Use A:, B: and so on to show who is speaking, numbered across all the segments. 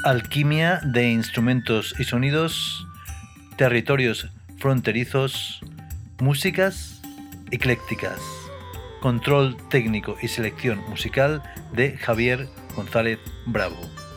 A: Alquimia de instrumentos y sonidos, territorios fronterizos, músicas eclécticas, control técnico y selección musical de Javier González Bravo.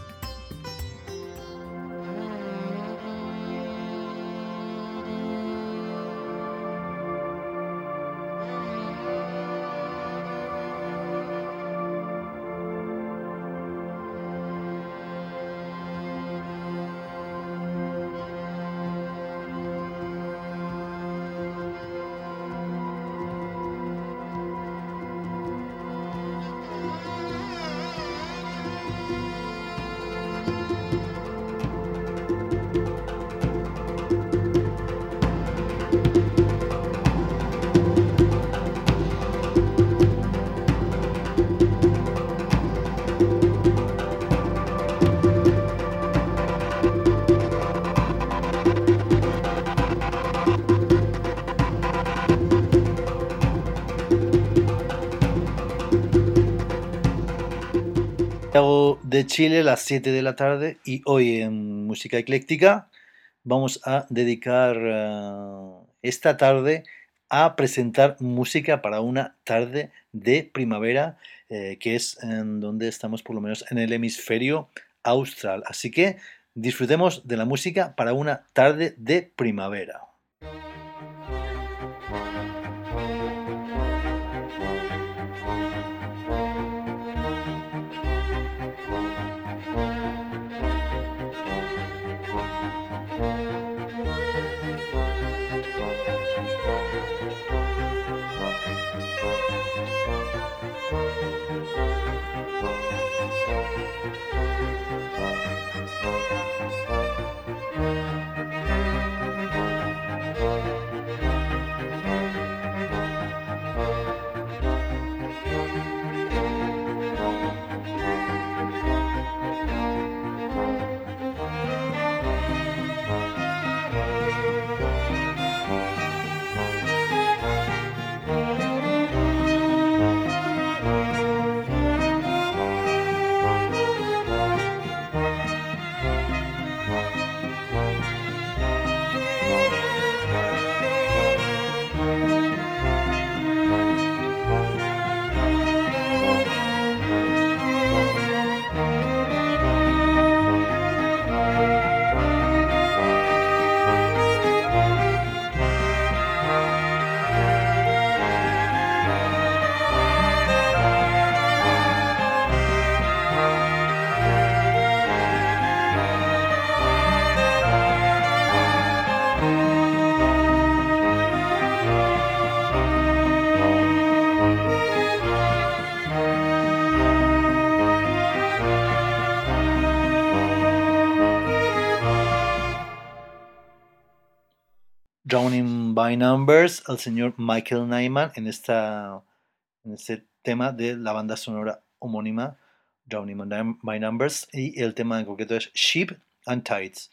A: De Chile, las 7 de la tarde, y hoy en Música Ecléctica vamos a dedicar esta tarde a presentar música para una tarde de primavera, que es en donde estamos, por lo menos en el hemisferio austral. Así que disfrutemos de la música para una tarde de primavera. Drowning by Numbers, al señor Michael Nyman en este tema de la banda sonora homónima Drowning by Numbers, y el tema en concreto es Sheep and Tides.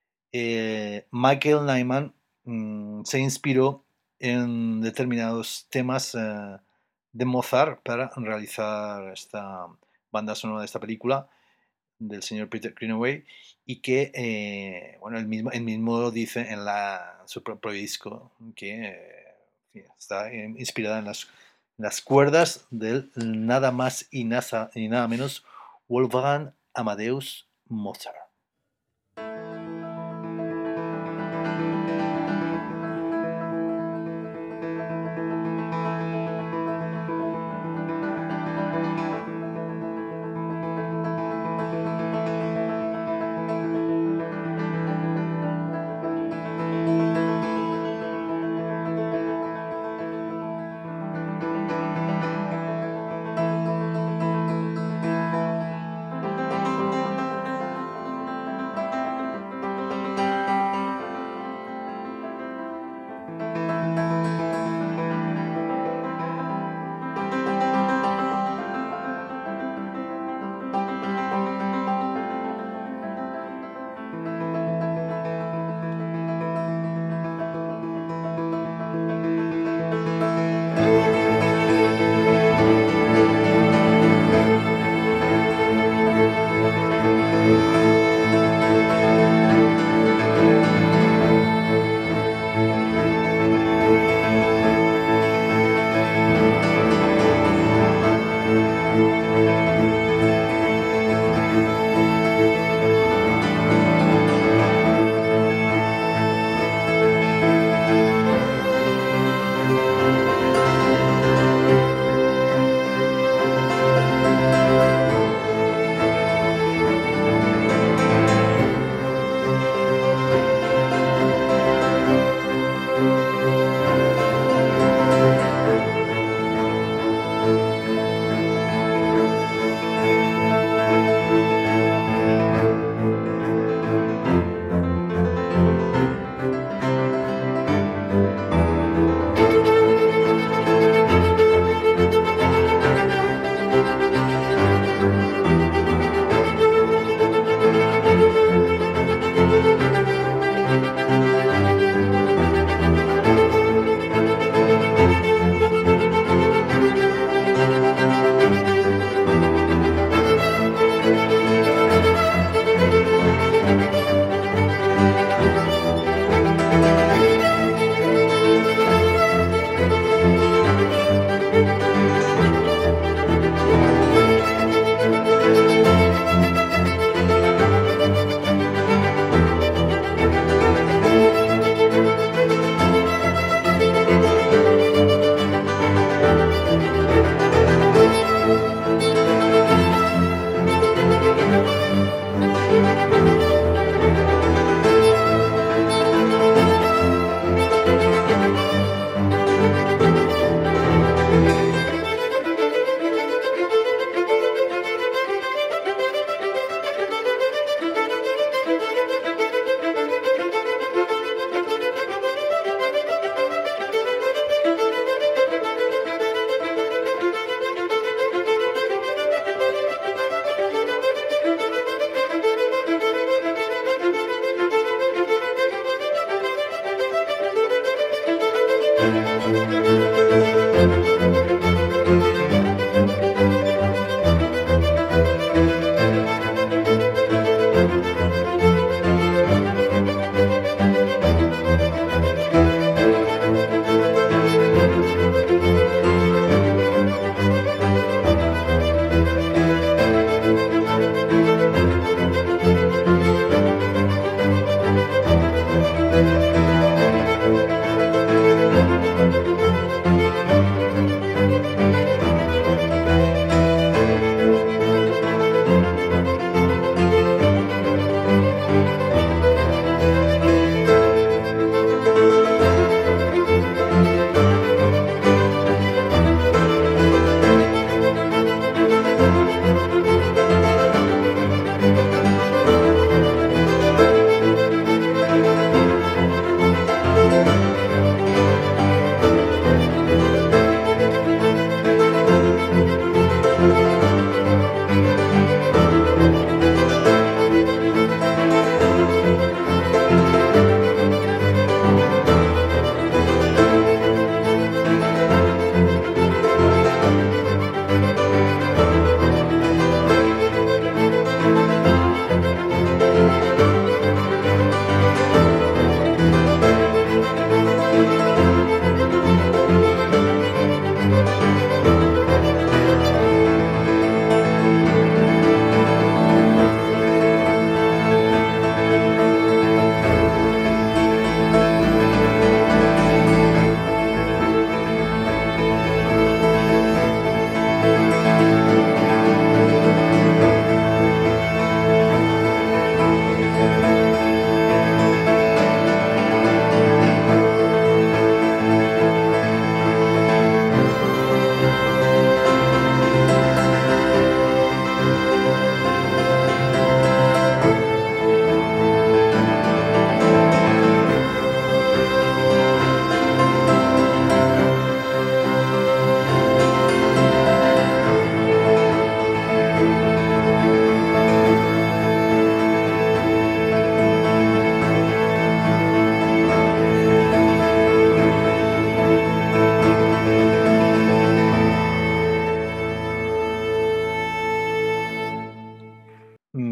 A: Michael Nyman se inspiró en determinados temas de Mozart para realizar esta banda sonora de esta película del señor Peter Greenaway, y que bueno, él mismo lo dice en su propio disco, que está inspirada en las cuerdas del nada más y nada menos Wolfgang Amadeus Mozart.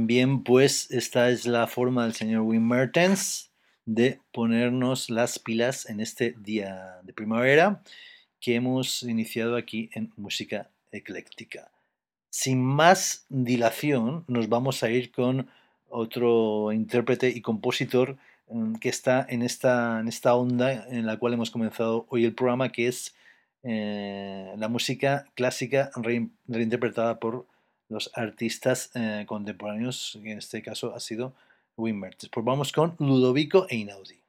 A: también pues esta es la forma del señor Wim Mertens de ponernos las pilas en este día de primavera que hemos iniciado aquí en Música Ecléctica. Sin más dilación, nos vamos a ir con otro intérprete y compositor que está en esta onda en la cual hemos comenzado hoy el programa, que es la música clásica reinterpretada por los artistas contemporáneos, que en este caso ha sido Wim Mertens. Pues vamos con Ludovico Einaudi.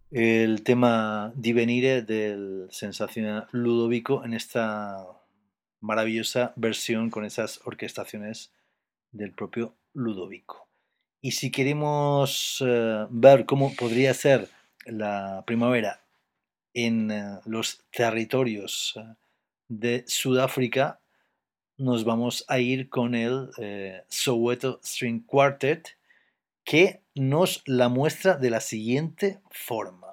A: el tema Divenire del sensacional Ludovico en esta maravillosa versión con esas orquestaciones del propio Ludovico. Y si queremos ver cómo podría ser la primavera en los territorios de Sudáfrica, nos vamos a ir con el Soweto String Quartet, que nos la muestra de la siguiente forma.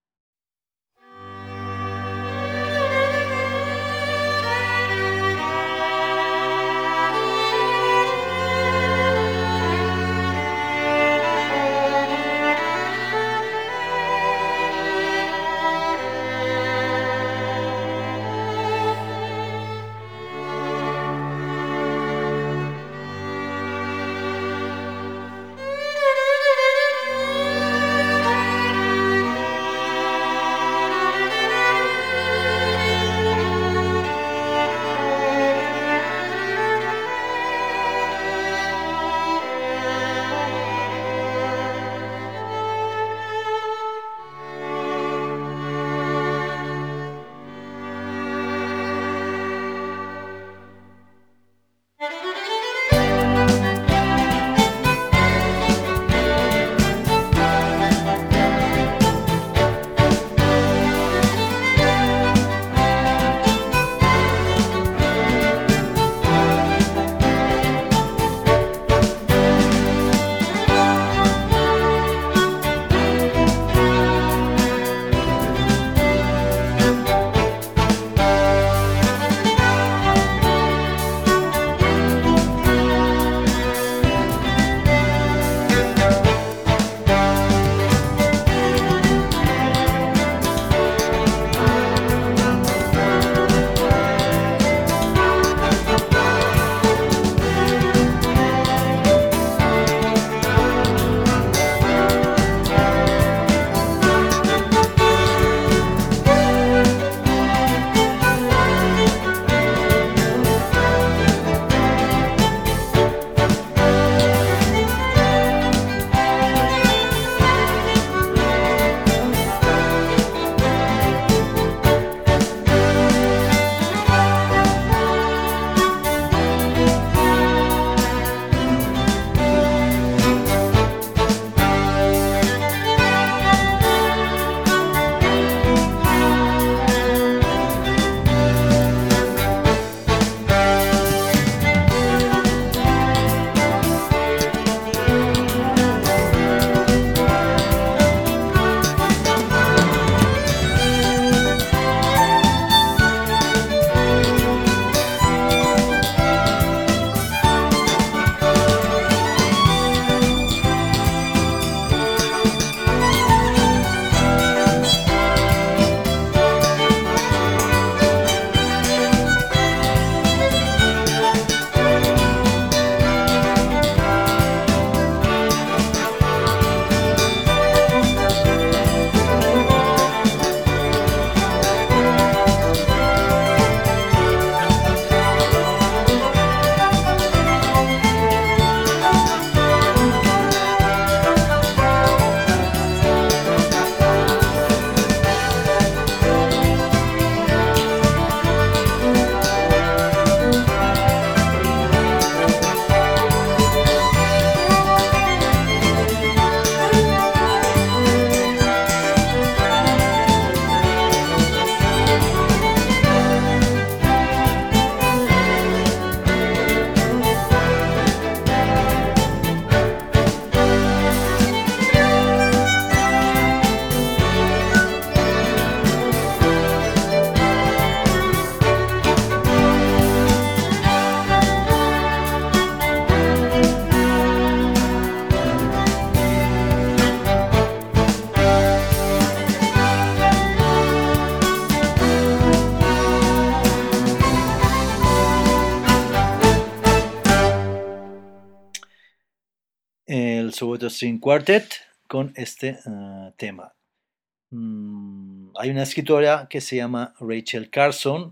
A: El Soweto String Quartet con este tema. Hay una escritora que se llama Rachel Carson,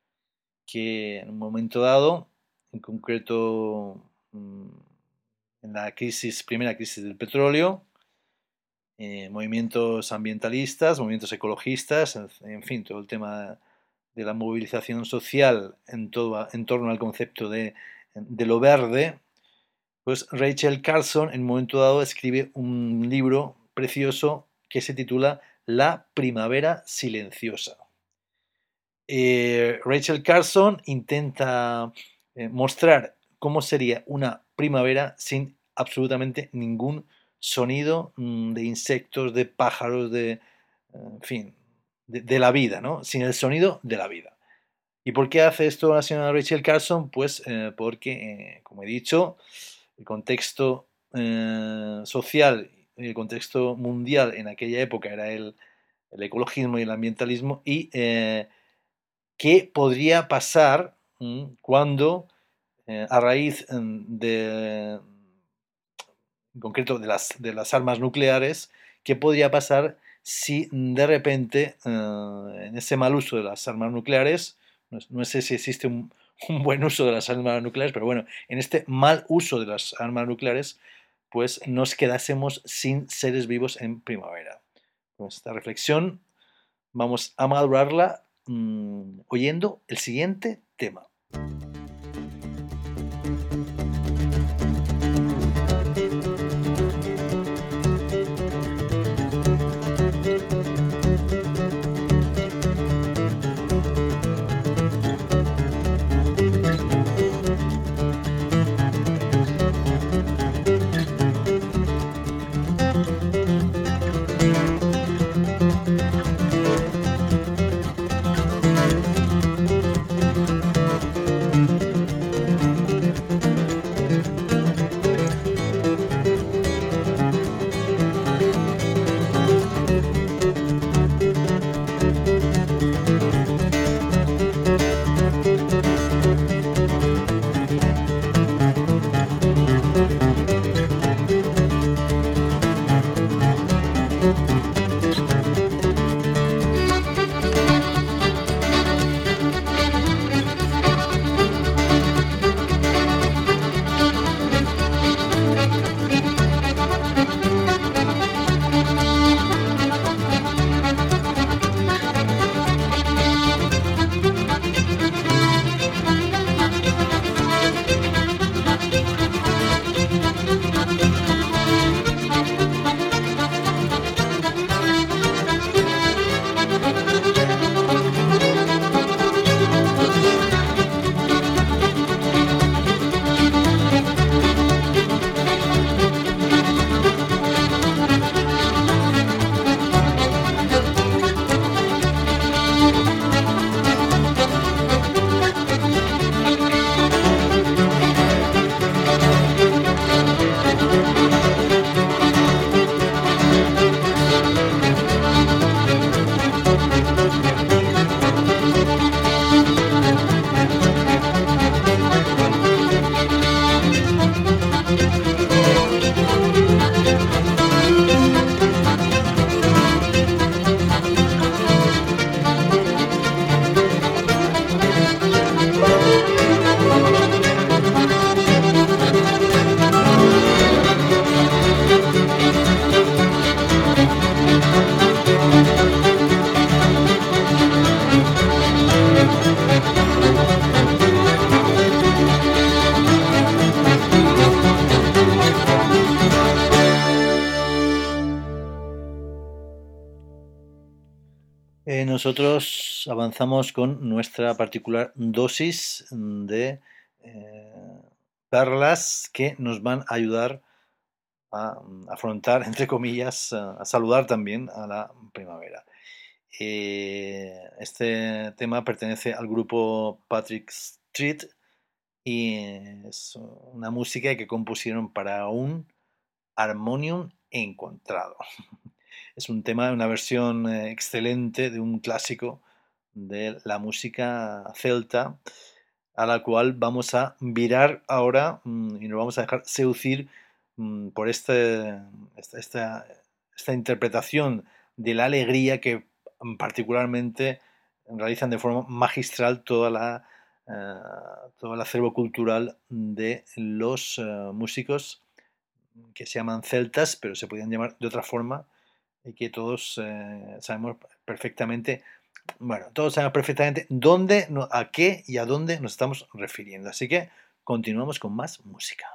A: que en un momento dado, en concreto en la primera crisis del petróleo, movimientos ambientalistas, movimientos ecologistas, en fin, todo el tema de la movilización social en torno al concepto de lo verde, pues Rachel Carson en un momento dado escribe un libro precioso que se titula La primavera silenciosa. Rachel Carson intenta mostrar cómo sería una primavera sin absolutamente ningún sonido de insectos, de pájaros, en fin, de la vida, ¿no? Sin el sonido de la vida. ¿Y por qué hace esto la señora Rachel Carson? Pues porque, como he dicho, el contexto social, el contexto mundial en aquella época era el ecologismo y el ambientalismo, y qué podría pasar cuando, a raíz en concreto de las armas nucleares, qué podría pasar si de repente, en ese mal uso de las armas nucleares, no sé si existe un buen uso de las armas nucleares, pero bueno, en este mal uso de las armas nucleares, pues nos quedásemos sin seres vivos en primavera. Con esta reflexión vamos a madurarla oyendo el siguiente tema. Nosotros avanzamos con nuestra particular dosis de perlas que nos van a ayudar a afrontar, entre comillas, a saludar también a la primavera. Este tema pertenece al grupo Patrick Street y es una música que compusieron para un armonium encontrado. Es un tema, una versión excelente de un clásico de la música celta, a la cual vamos a virar ahora y nos vamos a dejar seducir por esta interpretación de la alegría que particularmente realizan de forma magistral todo el acervo cultural de los músicos que se llaman celtas, pero se podían llamar de otra forma, y que todos sabemos perfectamente, bueno, todos sabemos perfectamente dónde, a qué y a dónde nos estamos refiriendo. Así que continuamos con más música.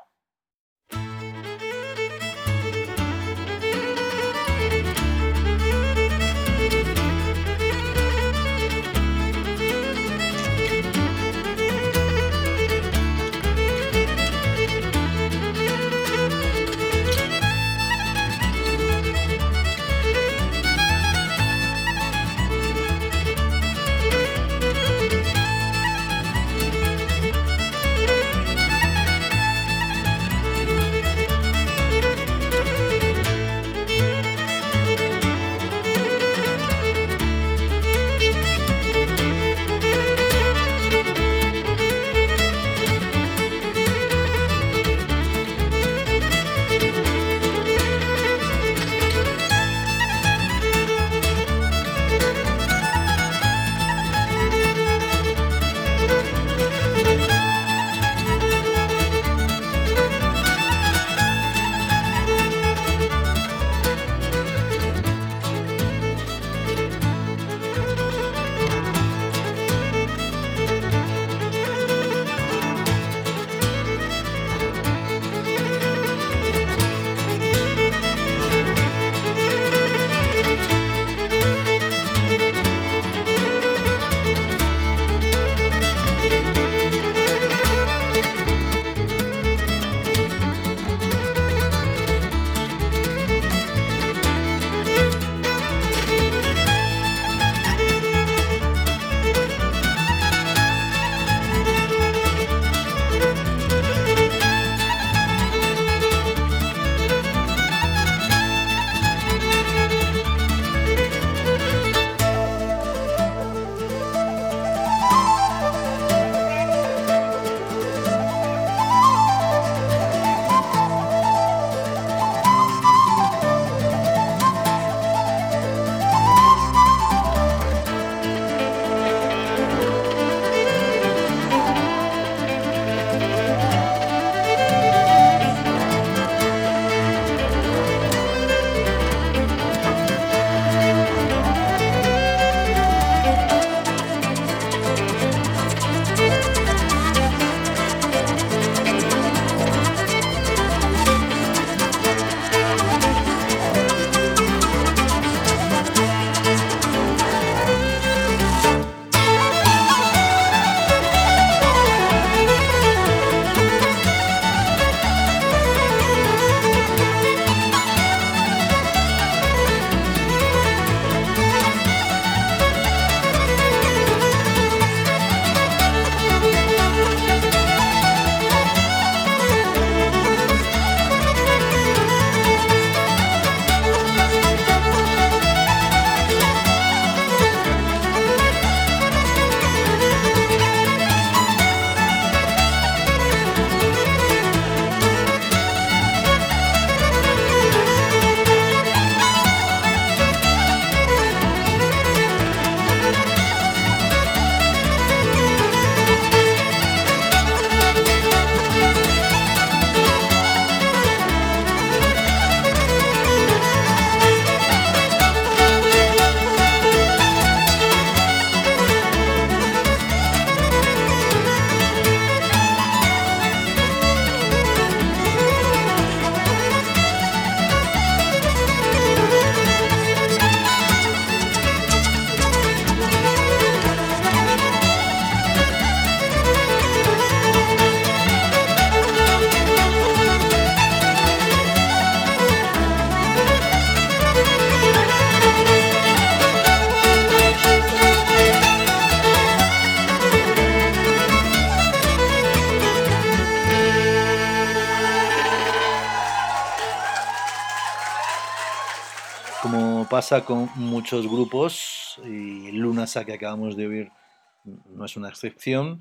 A: Como pasa con muchos grupos, y Lunasa que acabamos de oír no es una excepción,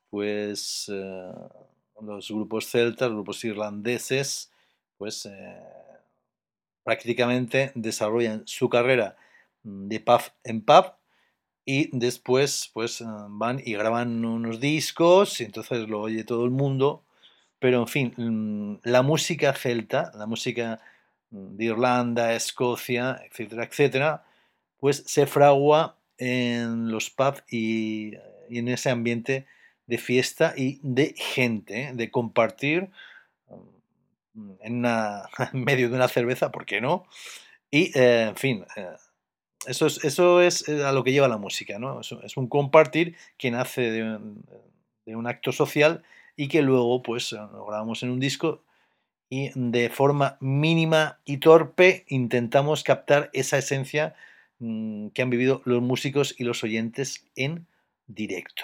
A: pues los grupos celtas, los grupos irlandeses, pues prácticamente desarrollan su carrera de pub en pub y después pues van y graban unos discos y entonces lo oye todo el mundo, pero en fin, la música celta, la música de Irlanda, Escocia, etcétera, etcétera, pues se fragua en los pubs y en ese ambiente de fiesta y de gente, de compartir en medio de una cerveza, ¿por qué no? Y, en fin, eso es a lo que lleva la música, ¿no? Es un compartir que nace de un acto social y que luego, pues, lo grabamos en un disco y de forma mínima y torpe intentamos captar esa esencia que han vivido los músicos y los oyentes en directo.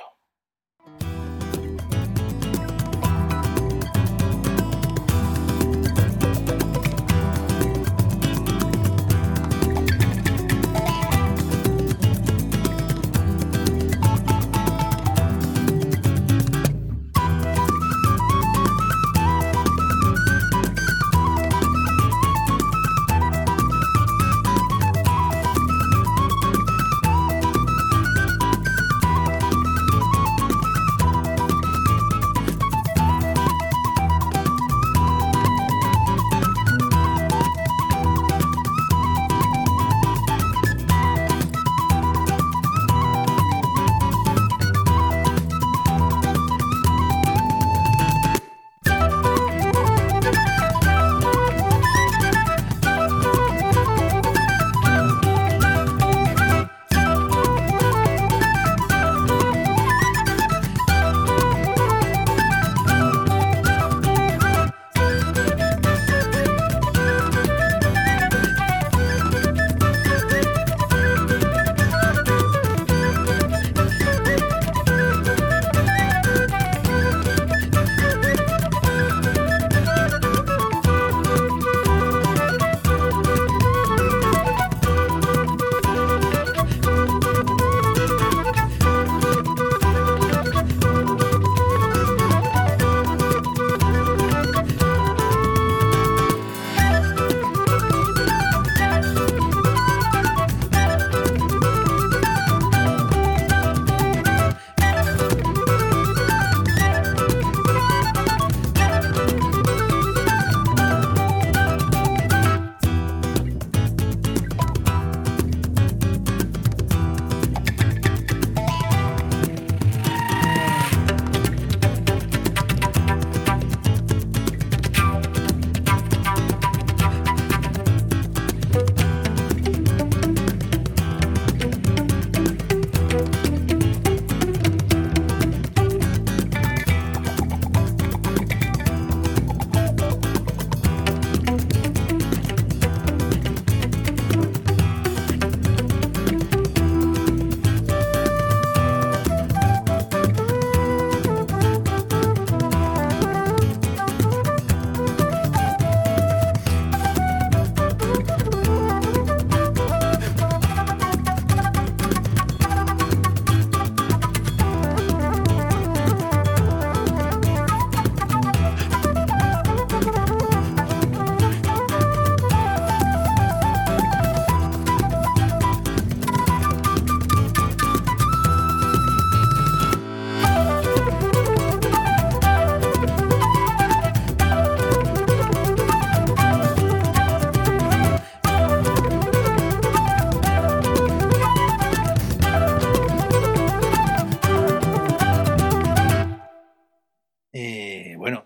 A: Bueno,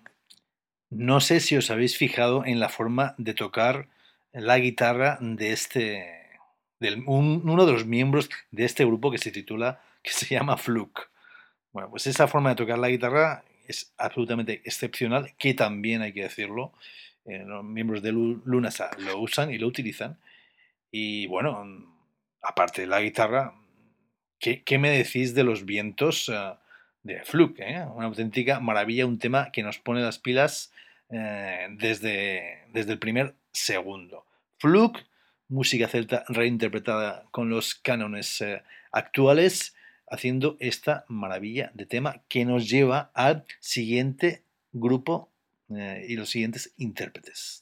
A: no sé si os habéis fijado en la forma de tocar la guitarra de uno de los miembros de este grupo que se llama Fluke. Bueno, pues esa forma de tocar la guitarra es absolutamente excepcional, que también hay que decirlo. Los miembros de Lunasa lo usan y lo utilizan. Y bueno, aparte de la guitarra, ¿qué me decís de los vientos de Fluke? Una auténtica maravilla, un tema que nos pone las pilas desde el primer segundo. Fluke, música celta reinterpretada con los cánones actuales, haciendo esta maravilla de tema que nos lleva al siguiente grupo y los siguientes intérpretes.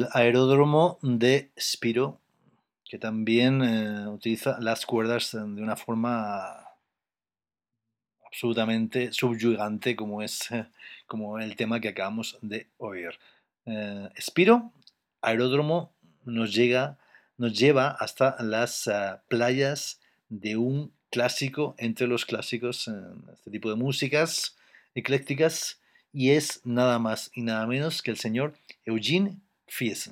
A: el aeródromo de Spiro, que también utiliza las cuerdas de una forma absolutamente subyugante como el tema que acabamos de oír. Spiro, aeródromo, nos lleva hasta las playas de un clásico entre los clásicos en este tipo de músicas eclécticas, y es nada más y nada menos que el señor Eugene Fiesen.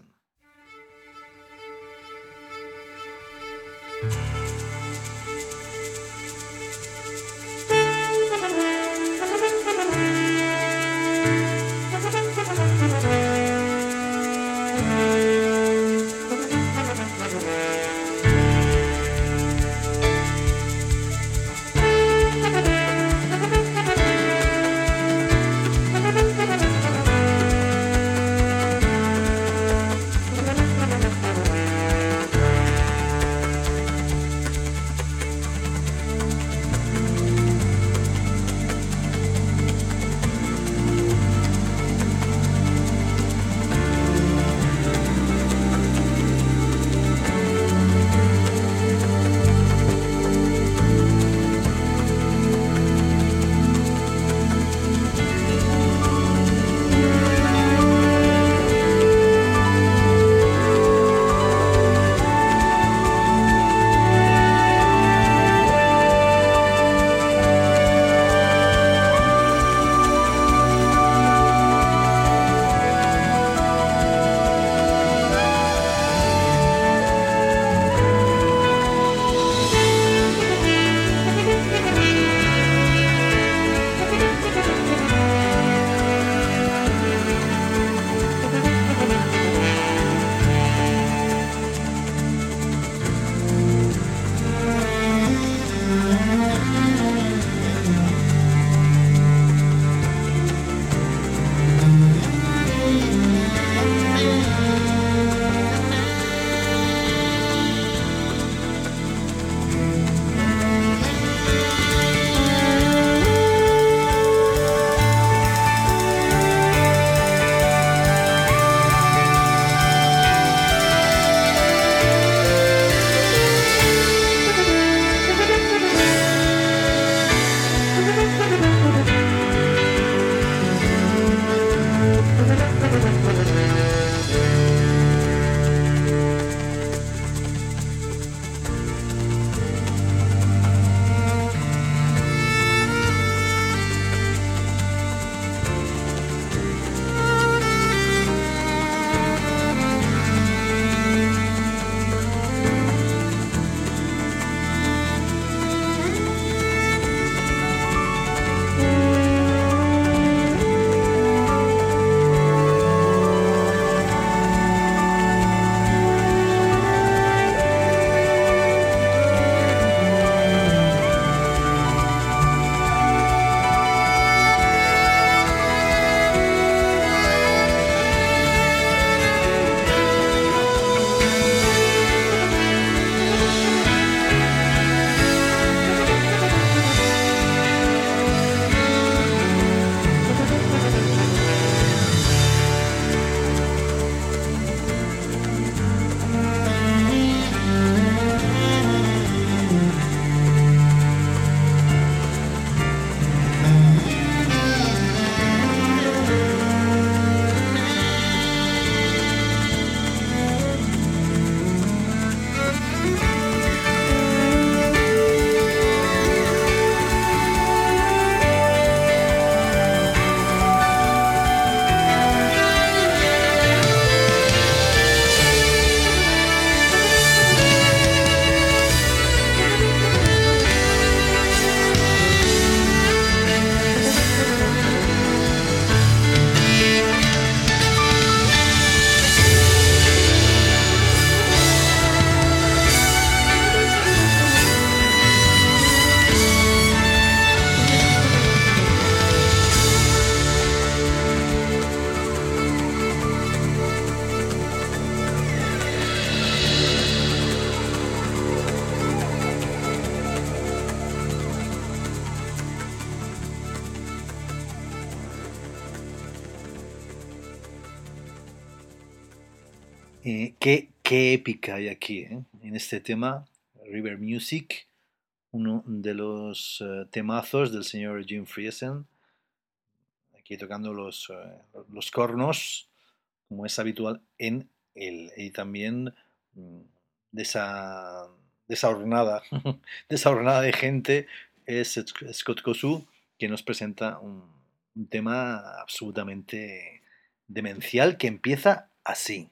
A: Qué épica hay aquí, en este tema, River Music, uno de los temazos del señor Jim Friesen, aquí tocando los cornos, como es habitual en él, y también mm, de esa, de esa hornada, de esa hornada de gente es Scott Kosu, que nos presenta un tema absolutamente demencial que empieza así.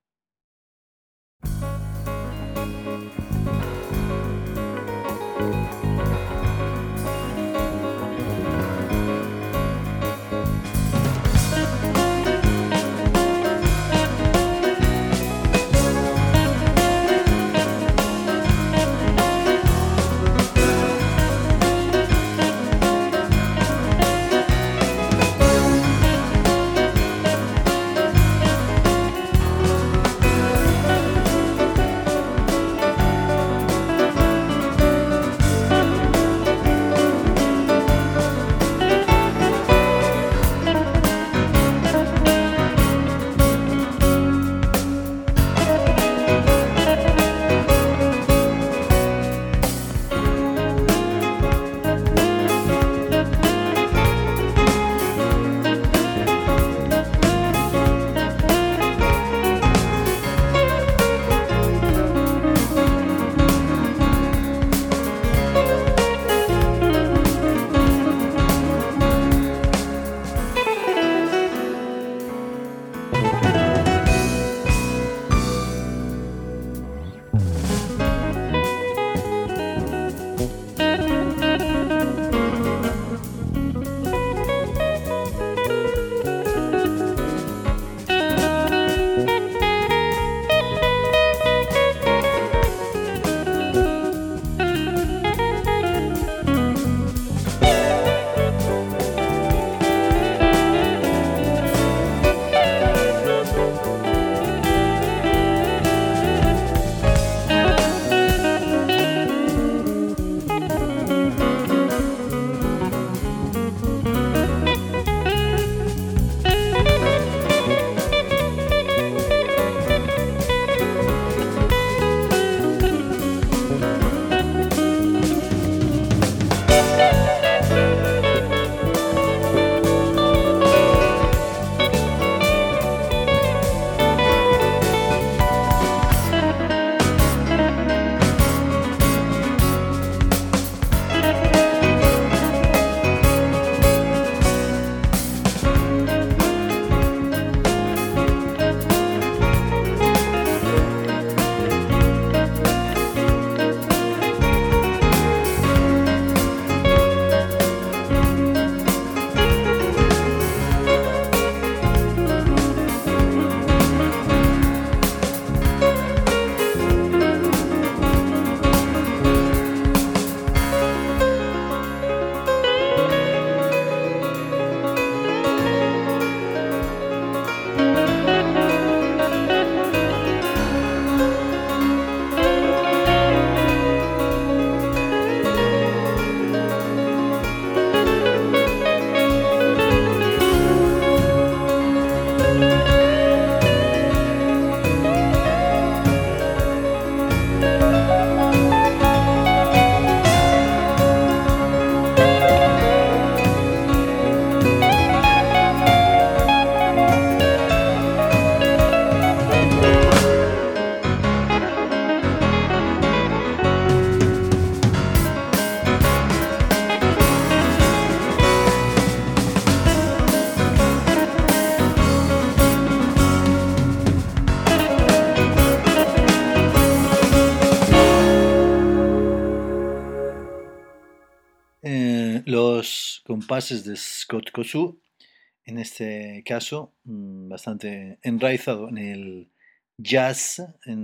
A: Los compases de Scott Kosu, en este caso, bastante enraizado en el jazz,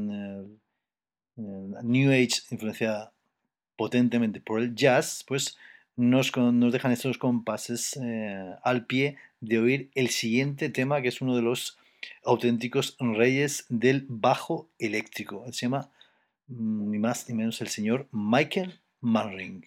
A: en el New Age, influenciada potentemente por el jazz, pues nos dejan estos compases al pie de oír el siguiente tema, que es uno de los auténticos reyes del bajo eléctrico. Se llama ni más ni menos el señor Michael Manring.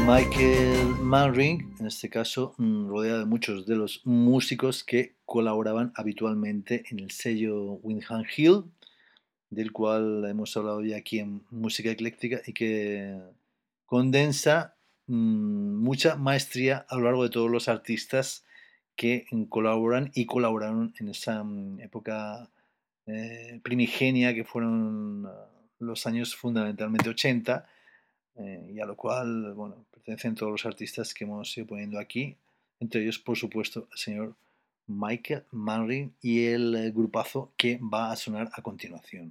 A: Michael Manring, en este caso, rodeado de muchos de los músicos que colaboraban habitualmente en el sello Windham Hill, del cual hemos hablado ya aquí en Música Ecléctica y que condensa mucha maestría a lo largo de todos los artistas que colaboran y colaboraron en esa época primigenia que fueron los años fundamentalmente 80, y a lo cual, bueno, pertenecen todos los artistas que hemos ido poniendo aquí, entre ellos, por supuesto, el señor Michael Manring y el grupazo que va a sonar a continuación.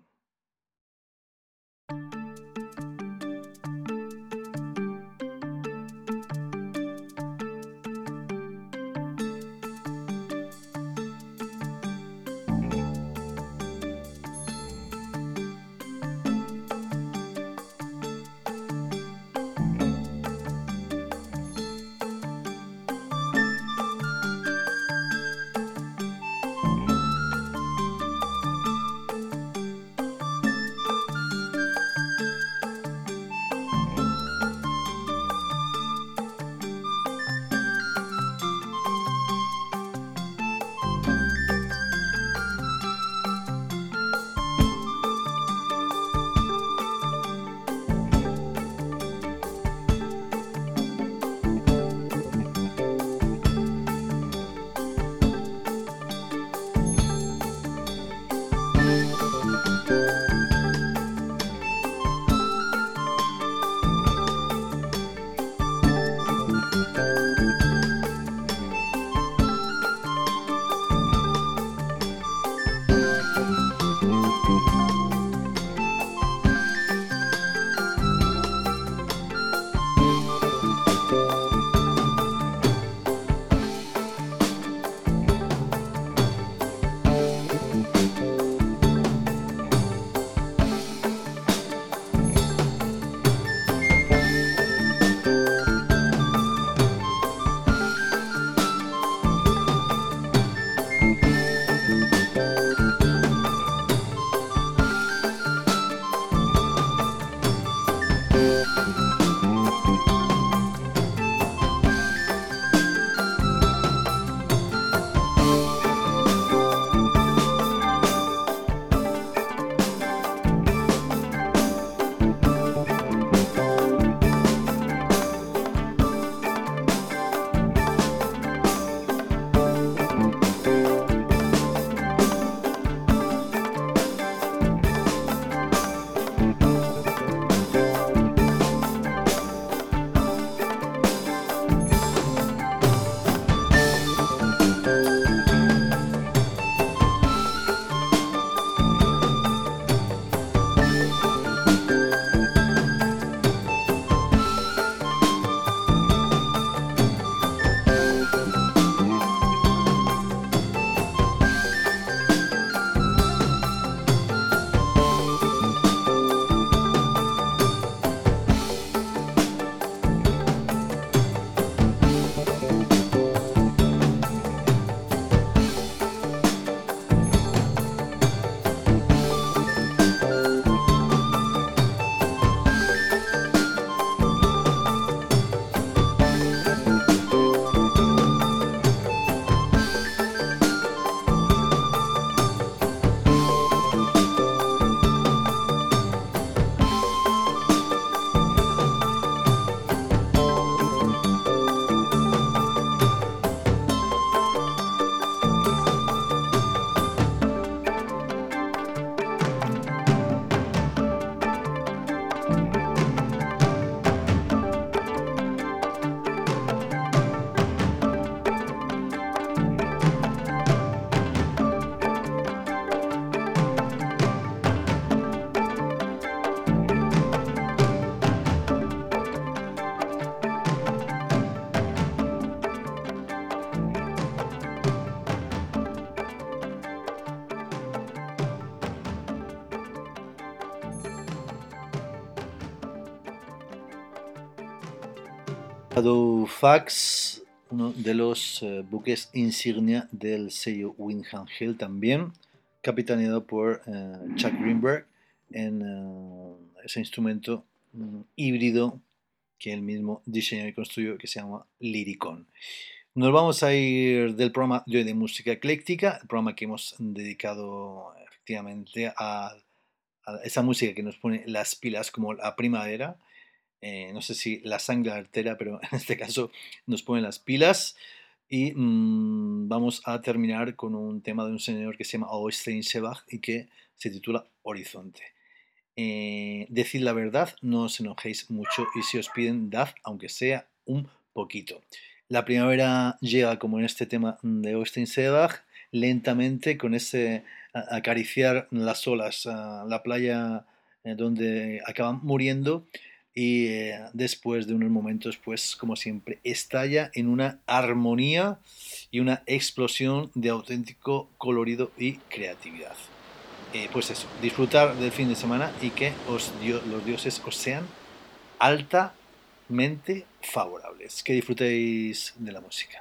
A: Fax, uno de los buques insignia del sello Windham Hill también, capitaneado por Chuck Greenberg en ese instrumento híbrido que él mismo diseñó y construyó, que se llama Lyricon. Nos vamos a ir del programa de hoy de música ecléctica, el programa que hemos dedicado efectivamente a esa música que nos pone las pilas como la primavera. No sé si la sangre altera, pero en este caso nos pone las pilas. Y vamos a terminar con un tema de un señor que se llama Oystein Sebag y que se titula Horizonte. Decid la verdad, no os enojéis mucho y si os piden, dad aunque sea un poquito. La primavera llega, como en este tema de Oystein Sebag, lentamente con ese acariciar las olas, la playa donde acaban muriendo y después de unos momentos, pues como siempre, estalla en una armonía y una explosión de auténtico colorido y creatividad. Pues eso, disfrutar del fin de semana y que los dioses os sean altamente favorables. Que disfrutéis de la música.